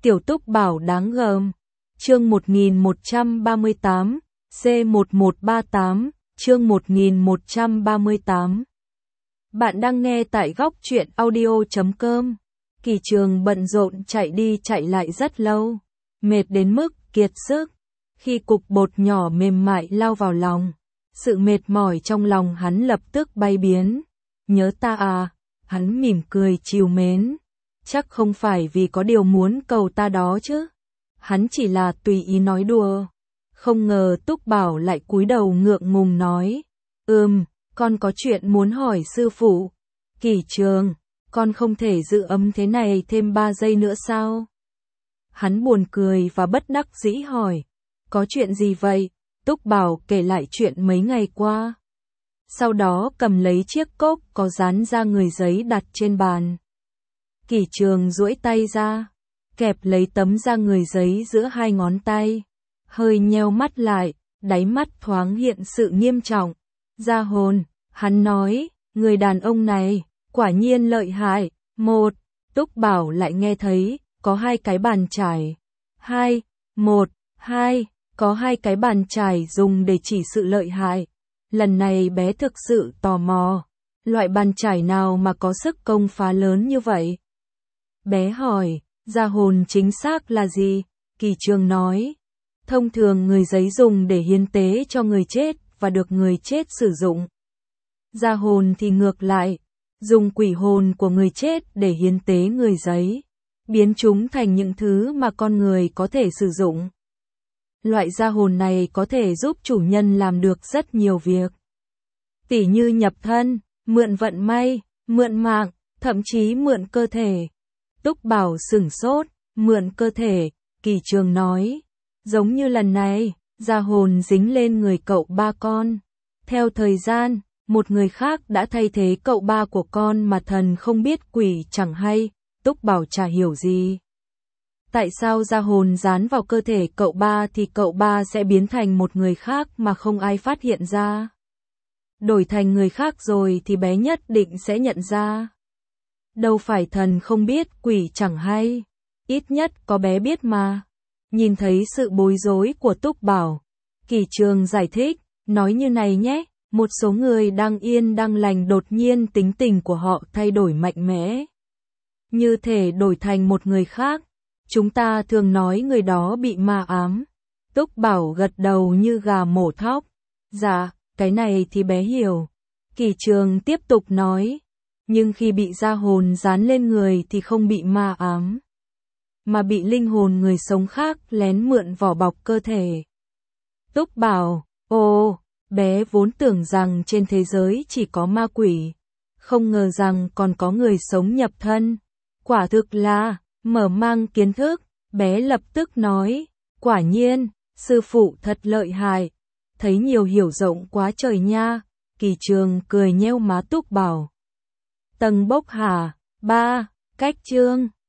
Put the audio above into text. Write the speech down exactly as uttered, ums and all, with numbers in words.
Tiểu Túc Bảo đáng gờm. Chương một nghìn một trăm ba mươi tám, C một một ba tám, chương một nghìn một trăm ba mươi tám. Bạn đang nghe tại góc truyện audio chấm com. Kỳ Trường bận rộn chạy đi chạy lại rất lâu, mệt đến mức kiệt sức. Khi cục bột nhỏ mềm mại lao vào lòng, sự mệt mỏi trong lòng hắn lập tức bay biến. Nhớ ta à? Hắn mỉm cười trìu mến. Chắc không phải vì có điều muốn cầu ta đó chứ? Hắn chỉ là tùy ý nói đùa. Không ngờ Túc Bảo lại cúi đầu ngượng ngùng nói, ừm, con có chuyện muốn hỏi sư phụ. Kỳ Trường, con không thể giữ ấm thế này thêm ba giây nữa sao? Hắn buồn cười và bất đắc dĩ hỏi, có chuyện gì vậy? Túc Bảo kể lại chuyện mấy ngày qua. Sau đó cầm lấy chiếc cốc có dán ra người giấy đặt trên bàn. Kỳ Trường duỗi tay ra, kẹp lấy tấm da người giấy giữa hai ngón tay, hơi nheo mắt lại, đáy mắt thoáng hiện sự nghiêm trọng. Gia hồn, hắn nói, người đàn ông này, quả nhiên lợi hại. Một, Túc Bảo lại nghe thấy, có hai cái bàn chải. Hai, một, hai, có hai cái bàn chải dùng để chỉ sự lợi hại. Lần này bé thực sự tò mò, loại bàn chải nào mà có sức công phá lớn như vậy? Bé hỏi, gia hồn chính xác là gì? Kỳ Trường nói, thông thường người giấy dùng để hiến tế cho người chết và được người chết sử dụng. Gia hồn thì ngược lại, dùng quỷ hồn của người chết để hiến tế người giấy, biến chúng thành những thứ mà con người có thể sử dụng. Loại gia hồn này có thể giúp chủ nhân làm được rất nhiều việc, tỉ như nhập thân, mượn vận may, mượn mạng, thậm chí mượn cơ thể. Túc Bảo sửng sốt, mượn cơ thể, Kỳ Trường nói, giống như lần này, gia hồn dính lên người cậu ba con. Theo thời gian, một người khác đã thay thế cậu ba của con mà thần không biết quỷ chẳng hay. Túc Bảo chả hiểu gì. Tại sao gia hồn dán vào cơ thể cậu ba thì cậu ba sẽ biến thành một người khác mà không ai phát hiện ra? Đổi thành người khác rồi thì bé nhất định sẽ nhận ra. Đâu phải thần không biết quỷ chẳng hay, ít nhất có bé biết mà. Nhìn thấy sự bối rối của Túc Bảo, Kỳ Trường giải thích, nói như này nhé, một số người đang yên đang lành đột nhiên tính tình của họ thay đổi mạnh mẽ, như thể đổi thành một người khác. Chúng ta thường nói người đó bị ma ám. Túc Bảo gật đầu như gà mổ thóc. Dạ, cái này thì bé hiểu. Kỳ Trường tiếp tục nói, nhưng khi bị gia hồn dán lên người thì không bị ma ám, mà bị linh hồn người sống khác lén mượn vỏ bọc cơ thể. Túc Bảo, ồ, bé vốn tưởng rằng trên thế giới chỉ có ma quỷ, không ngờ rằng còn có người sống nhập thân. Quả thực là mở mang kiến thức. Bé lập tức nói, quả nhiên, sư phụ thật lợi hại, thấy nhiều hiểu rộng quá trời nha. Kỳ Trường cười nheo má Túc Bảo. Tầng bốc hả? Ba, cách chương.